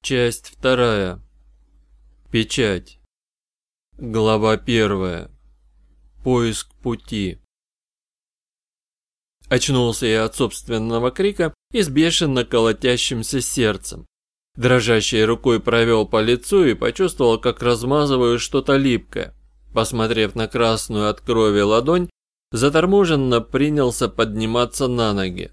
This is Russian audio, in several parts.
Часть 2. Печать. Глава 1. Поиск пути. Очнулся я от собственного крика и с бешено колотящимся сердцем. Дрожащей рукой провел по лицу и почувствовал, как размазываю что-то липкое. Посмотрев на красную от крови ладонь, заторможенно принялся подниматься на ноги.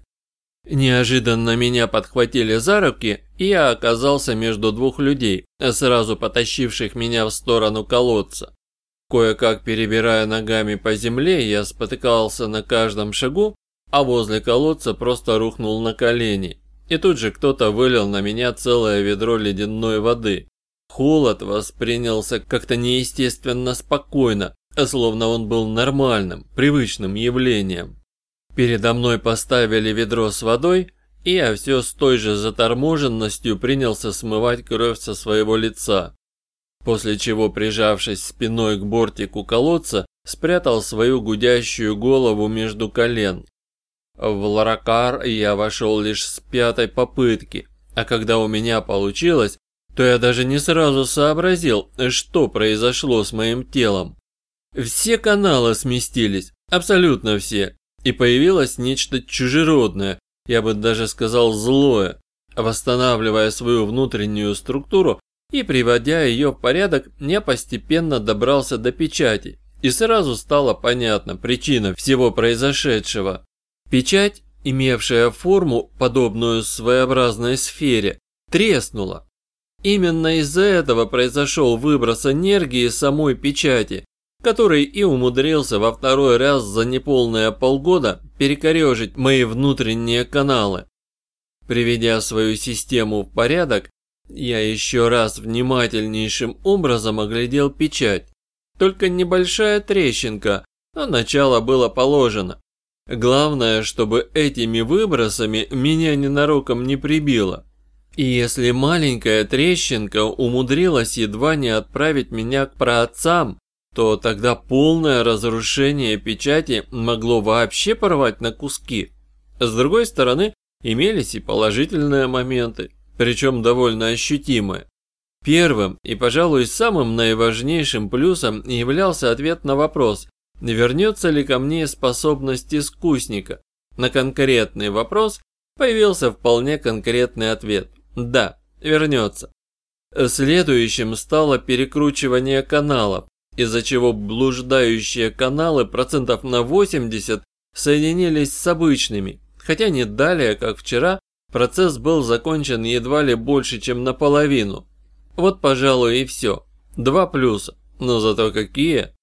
Неожиданно меня подхватили за руки, и я оказался между двух людей, сразу потащивших меня в сторону колодца. Кое-как перебирая ногами по земле, я спотыкался на каждом шагу, а возле колодца просто рухнул на колени. И тут же кто-то вылил на меня целое ведро ледяной воды. Холод воспринялся как-то неестественно спокойно, словно он был нормальным, привычным явлением. Передо мной поставили ведро с водой, и я все с той же заторможенностью принялся смывать кровь со своего лица. После чего, прижавшись спиной к бортику колодца, спрятал свою гудящую голову между колен. В Ларакар я вошел лишь с 5-й попытки, а когда у меня получилось, то я даже не сразу сообразил, что произошло с моим телом. Все каналы сместились, абсолютно все. И появилось нечто чужеродное, я бы даже сказал злое, восстанавливая свою внутреннюю структуру и приводя ее в порядок, я постепенно добрался до печати, и сразу стала понятна причина всего произошедшего. Печать, имевшая форму, подобную своеобразной сфере, треснула. Именно из-за этого произошел выброс энергии самой печати, который и умудрился во второй раз за неполные полгода перекорежить мои внутренние каналы. Приведя свою систему в порядок, я еще раз внимательнейшим образом оглядел печать. Только небольшая трещинка, но начало было положено. Главное, чтобы этими выбросами меня ненароком не прибило. И если маленькая трещинка умудрилась едва не отправить меня к праотцам, то тогда полное разрушение печати могло вообще порвать на куски. С другой стороны, имелись и положительные моменты, причем довольно ощутимые. Первым и, пожалуй, самым наиважнейшим плюсом являлся ответ на вопрос, вернется ли ко мне способность искусника. На конкретный вопрос появился вполне конкретный ответ – да, вернется. Следующим стало перекручивание каналов, из-за чего блуждающие каналы процентов на 80 соединились с обычными, хотя не далее, как вчера, процесс был закончен едва ли больше, чем наполовину. Вот, пожалуй, и все. 2 плюса, но зато какие!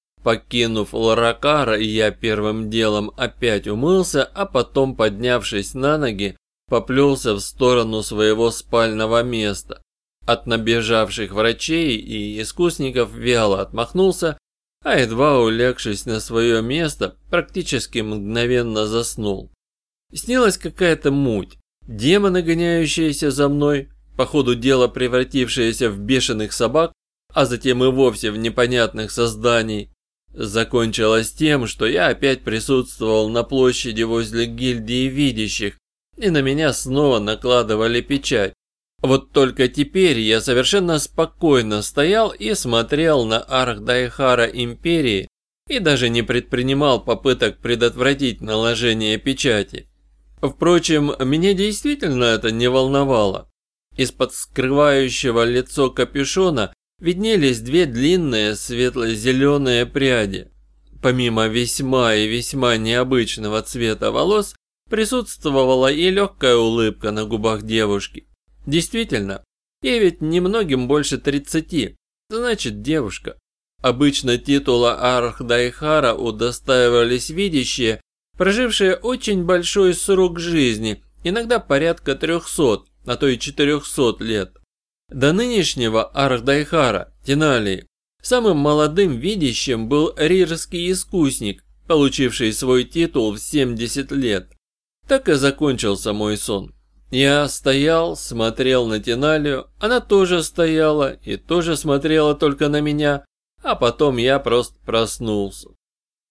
Покинув Ларакара, я первым делом опять умылся, а потом, поднявшись на ноги, поплелся в сторону своего спального места. От набежавших врачей и искусников вяло отмахнулся, а едва улегшись на свое место, практически мгновенно заснул. Снилась какая-то муть, демоны, гоняющиеся за мной, по ходу дела превратившиеся в бешеных собак, а затем и вовсе в непонятных созданий. Закончилось тем, что я опять присутствовал на площади возле гильдии видящих, и на меня снова накладывали печать. Вот только теперь я совершенно спокойно стоял и смотрел на Архдайхара Империи и даже не предпринимал попыток предотвратить наложение печати. Впрочем, меня действительно это не волновало. Из-под скрывающего лицо капюшона виднелись 2 длинные светло-зеленые пряди. Помимо весьма и весьма необычного цвета волос, присутствовала и легкая улыбка на губах девушки. Действительно, ей ведь немногим больше 30, значит девушка. Обычно титула Архдайхара удостаивались видящие, прожившие очень большой срок жизни, иногда порядка 300, а то и 400 лет. До нынешнего Архдайхара, Тиналии, самым молодым видящим был рирский искусник, получивший свой титул в 70 лет. Так и закончился мой сон. Я стоял, смотрел на Тиналию, она тоже стояла и тоже смотрела только на меня, а потом я просто проснулся.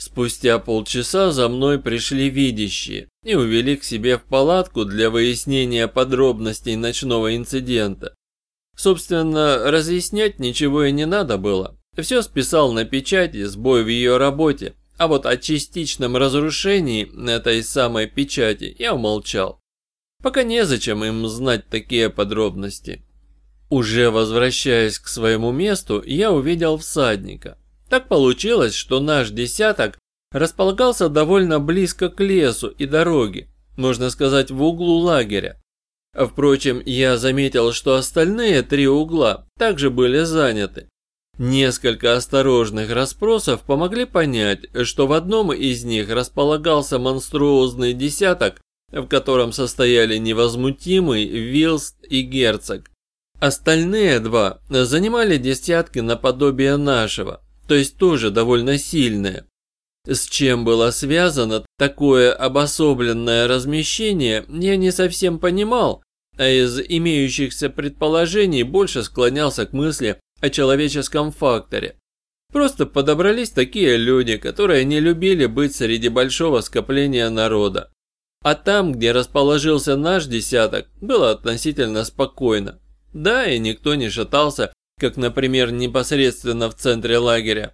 Спустя полчаса за мной пришли видящие и увели к себе в палатку для выяснения подробностей ночного инцидента. Собственно, разъяснять ничего и не надо было. Все списал на печати, сбой в ее работе, а вот о частичном разрушении этой самой печати я умолчал. Пока незачем им знать такие подробности. Уже возвращаясь к своему месту, я увидел всадника. Так получилось, что наш десяток располагался довольно близко к лесу и дороге, можно сказать, в углу лагеря. Впрочем, я заметил, что остальные 3 угла также были заняты. Несколько осторожных расспросов помогли понять, что в одном из них располагался монструозный десяток, в котором состояли невозмутимый, Вилст и Герцог. Остальные 2 занимали десятки наподобие нашего, то есть тоже довольно сильные. С чем было связано такое обособленное размещение, я не совсем понимал, а из имеющихся предположений больше склонялся к мысли о человеческом факторе. Просто подобрались такие люди, которые не любили быть среди большого скопления народа. А там, где расположился наш десяток, было относительно спокойно. Да, и никто не шатался, как, например, непосредственно в центре лагеря.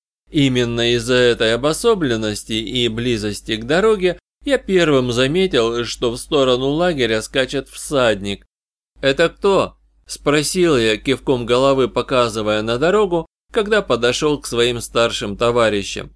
Именно из-за этой обособленности и близости к дороге я первым заметил, что в сторону лагеря скачет всадник. «Это кто?» – спросил я, кивком головы показывая на дорогу, когда подошел к своим старшим товарищам.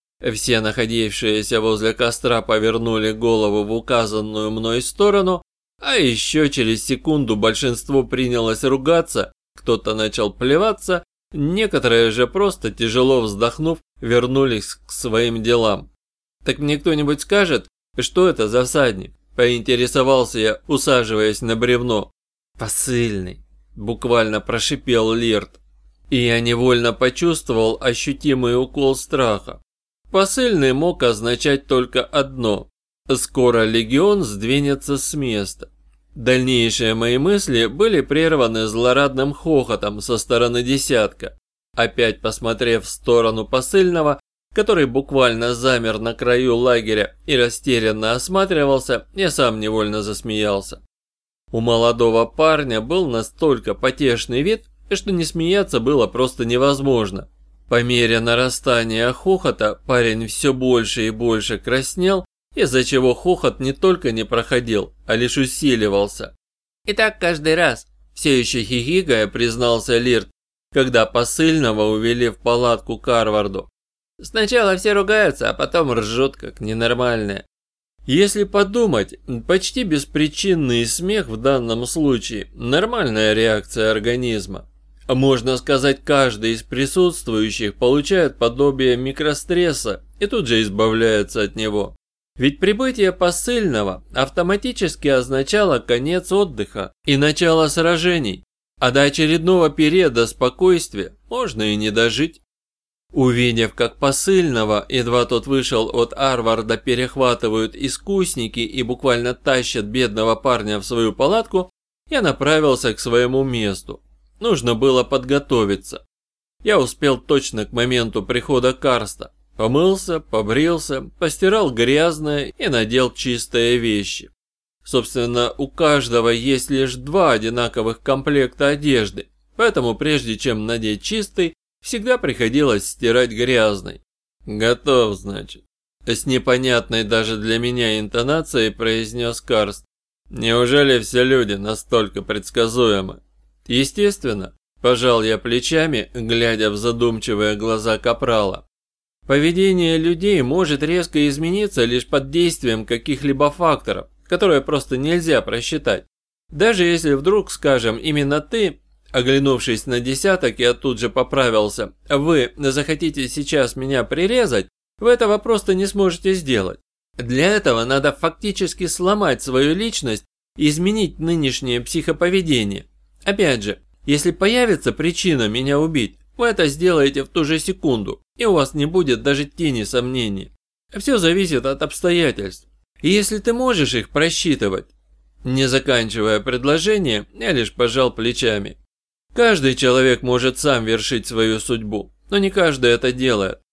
Все находившиеся возле костра повернули голову в указанную мной сторону, а еще через секунду большинство принялось ругаться, кто-то начал плеваться, некоторые же просто, тяжело вздохнув, вернулись к своим делам. «Так мне кто-нибудь скажет, что это за всадник?» – поинтересовался я, усаживаясь на бревно. «Посыльный», – буквально прошипел Лирт. И я невольно почувствовал ощутимый укол страха. Посыльный мог означать только одно – скоро легион сдвинется с места. Дальнейшие мои мысли были прерваны злорадным хохотом со стороны десятка. Опять посмотрев в сторону посыльного, который буквально замер на краю лагеря и растерянно осматривался, я сам невольно засмеялся. У молодого парня был настолько потешный вид, что не смеяться было просто невозможно. По мере нарастания хохота парень все больше и больше краснел, из-за чего хохот не только не проходил, а лишь усиливался. «И так каждый раз», – все еще хихикая, признался Лирт, когда посыльного увели в палатку к Арварду. «Сначала все ругаются, а потом ржут, как ненормальные». Если подумать, почти беспричинный смех в данном случае – нормальная реакция организма. Можно сказать, каждый из присутствующих получает подобие микростресса и тут же избавляется от него. Ведь прибытие посыльного автоматически означало конец отдыха и начало сражений, а до очередного периода спокойствия можно и не дожить. Увидев, как посыльного, едва тот вышел от Арварда, перехватывают искусники и буквально тащат бедного парня в свою палатку, я направился к своему месту. Нужно было подготовиться. Я успел точно к моменту прихода Карста. Помылся, побрился, постирал грязное и надел чистые вещи. Собственно, у каждого есть лишь 2 одинаковых комплекта одежды, поэтому прежде чем надеть чистый, всегда приходилось стирать грязный. «Готов, значит», – с непонятной даже для меня интонацией произнес Карст. «Неужели все люди настолько предсказуемы?» «Естественно», – пожал я плечами, глядя в задумчивые глаза капрала. Поведение людей может резко измениться лишь под действием каких-либо факторов, которые просто нельзя просчитать. Даже если вдруг, скажем, именно ты, оглянувшись на десяток, я тут же поправился, вы захотите сейчас меня прирезать, вы этого просто не сможете сделать. Для этого надо фактически сломать свою личность и изменить нынешнее психоповедение. Опять же, если появится причина меня убить, вы это сделаете в ту же секунду, и у вас не будет даже тени сомнений. Все зависит от обстоятельств. И если ты можешь их просчитывать. Не заканчивая предложение, я лишь пожал плечами. Каждый человек может сам вершить свою судьбу, но не каждый это делает.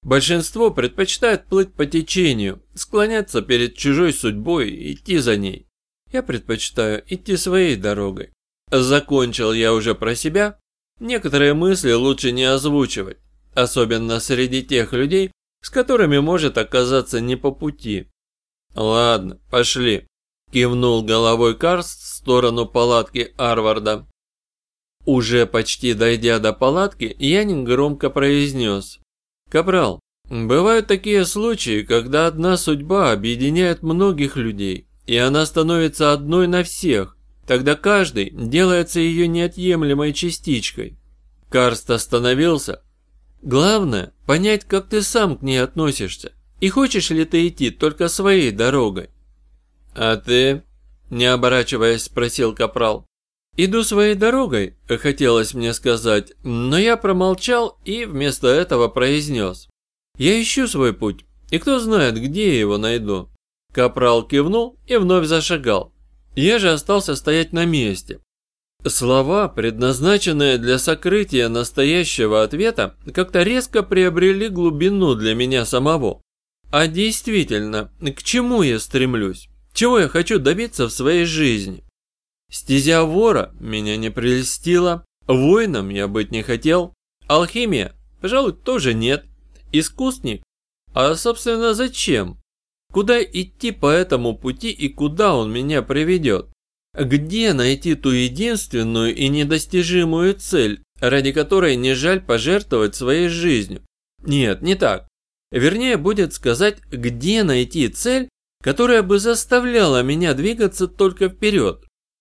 Большинство предпочитает плыть по течению, склоняться перед чужой судьбой и идти за ней. Я предпочитаю идти своей дорогой. Закончил я уже про себя. Некоторые мысли лучше не озвучивать, особенно среди тех людей, с которыми может оказаться не по пути. Ладно, пошли. Кивнул головой Карст в сторону палатки Арварда. Уже почти дойдя до палатки, я негромко произнес: «Капрал, бывают такие случаи, когда одна судьба объединяет многих людей, и она становится одной на всех. Тогда каждый делается ее неотъемлемой частичкой». Карст остановился. «Главное – понять, как ты сам к ней относишься, и хочешь ли ты идти только своей дорогой». «А ты?» – не оборачиваясь, спросил Капрал. «Иду своей дорогой», – хотелось мне сказать, но я промолчал и вместо этого произнес: «Я ищу свой путь, и кто знает, где я его найду». Капрал кивнул и вновь зашагал. Я же остался стоять на месте. Слова, предназначенные для сокрытия настоящего ответа, как-то резко приобрели глубину для меня самого. А действительно, к чему я стремлюсь? Чего я хочу добиться в своей жизни? Стезя вора меня не прельстила, воином я быть не хотел, алхимия, пожалуй, тоже нет, искусник, а собственно зачем? Куда идти по этому пути и куда он меня приведет? Где найти ту единственную и недостижимую цель, ради которой не жаль пожертвовать своей жизнью? Нет, не так. Вернее, будет сказать, где найти цель, которая бы заставляла меня двигаться только вперед.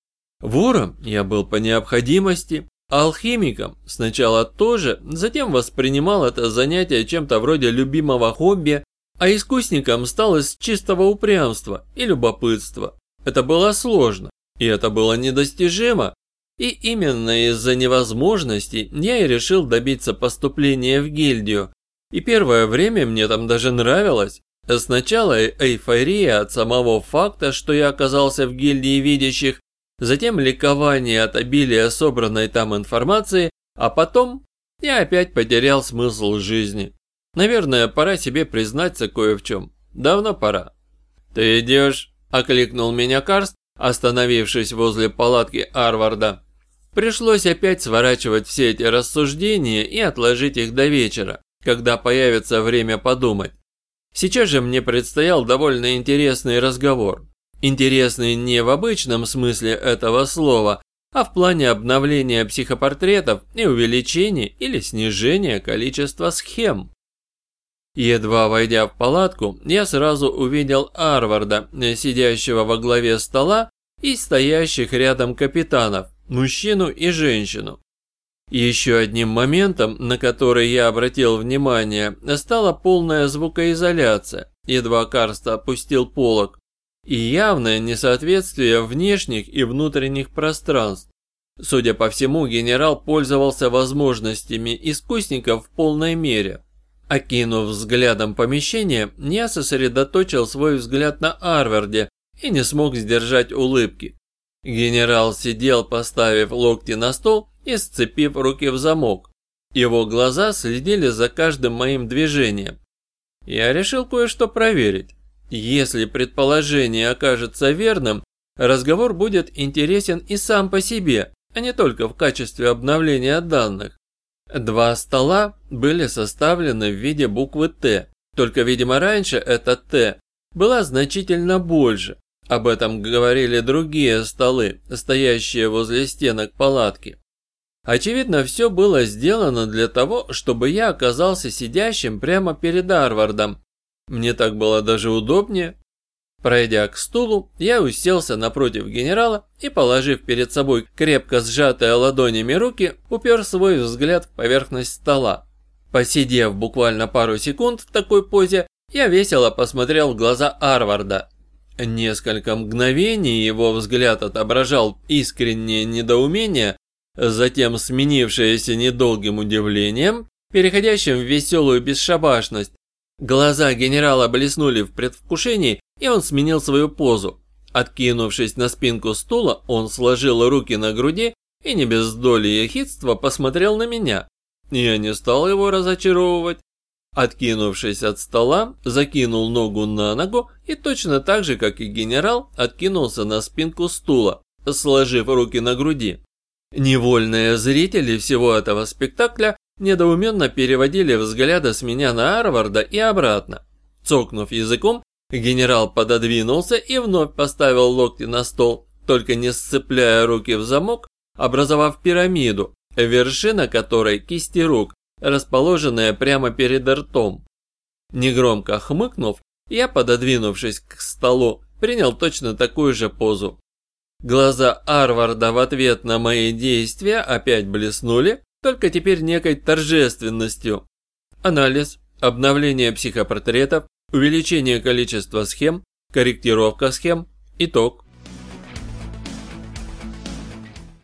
Вором я был по необходимости, алхимиком сначала тоже, затем воспринимал это занятие чем-то вроде любимого хобби, а искусником стал из чистого упрямства и любопытства. Это было сложно, и это было недостижимо, и именно из-за невозможностей я и решил добиться поступления в гильдию, и первое время мне там даже нравилось. Сначала эйфория от самого факта, что я оказался в гильдии видящих, затем ликование от обилия собранной там информации, а потом я опять потерял смысл жизни. Наверное, пора себе признаться кое в чем. Давно пора. «Ты идешь?» – окликнул меня Карст, остановившись возле палатки Арварда. Пришлось опять сворачивать все эти рассуждения и отложить их до вечера, когда появится время подумать. Сейчас же мне предстоял довольно интересный разговор. Интересный не в обычном смысле этого слова, а в плане обновления психопортретов и увеличения или снижения количества схем. Едва войдя в палатку, я сразу увидел Арварда, сидящего во главе стола, и стоящих рядом капитанов, мужчину и женщину. Еще одним моментом, на который я обратил внимание, стала полная звукоизоляция, едва Карст опустил полог, и явное несоответствие внешних и внутренних пространств. Судя по всему, генерал пользовался возможностями искусников в полной мере. Окинув взглядом помещение, я сосредоточил свой взгляд на Арварде и не смог сдержать улыбки. Генерал сидел, поставив локти на стол и сцепив руки в замок. Его глаза следили за каждым моим движением. Я решил кое-что проверить. Если предположение окажется верным, разговор будет интересен и сам по себе, а не только в качестве обновления данных. Два стола были составлены в виде буквы «Т», только, видимо, раньше эта «Т» была значительно больше. Об этом говорили другие столы, стоящие возле стенок палатки. Очевидно, все было сделано для того, чтобы я оказался сидящим прямо перед Арвардом. Мне так было даже удобнее. Пройдя к стулу, я уселся напротив генерала и, положив перед собой крепко сжатые ладонями руки, упер свой взгляд в поверхность стола. Посидев буквально пару секунд в такой позе, я весело посмотрел в глаза Арварда. Несколько мгновений его взгляд отображал искреннее недоумение, затем сменившееся недолгим удивлением, переходящим в веселую бесшабашность. Глаза генерала блеснули в предвкушении, и он сменил свою позу. Откинувшись на спинку стула, он сложил руки на груди и не без доли ехидства посмотрел на меня. Я не стал его разочаровывать. Откинувшись от стола, закинул ногу на ногу и точно так же, как и генерал, откинулся на спинку стула, сложив руки на груди. Невольные зрители всего этого спектакля недоуменно переводили взгляды с меня на Арварда и обратно. Цокнув языком, генерал пододвинулся и вновь поставил локти на стол, только не сцепляя руки в замок, образовав пирамиду, вершина которой кисти рук, расположенная прямо перед ртом. Негромко хмыкнув, я, пододвинувшись к столу, принял точно такую же позу. Глаза Арварда в ответ на мои действия опять блеснули, только теперь некой торжественностью. Анализ, обновление психопортретов, увеличение количества схем, корректировка схем, итог.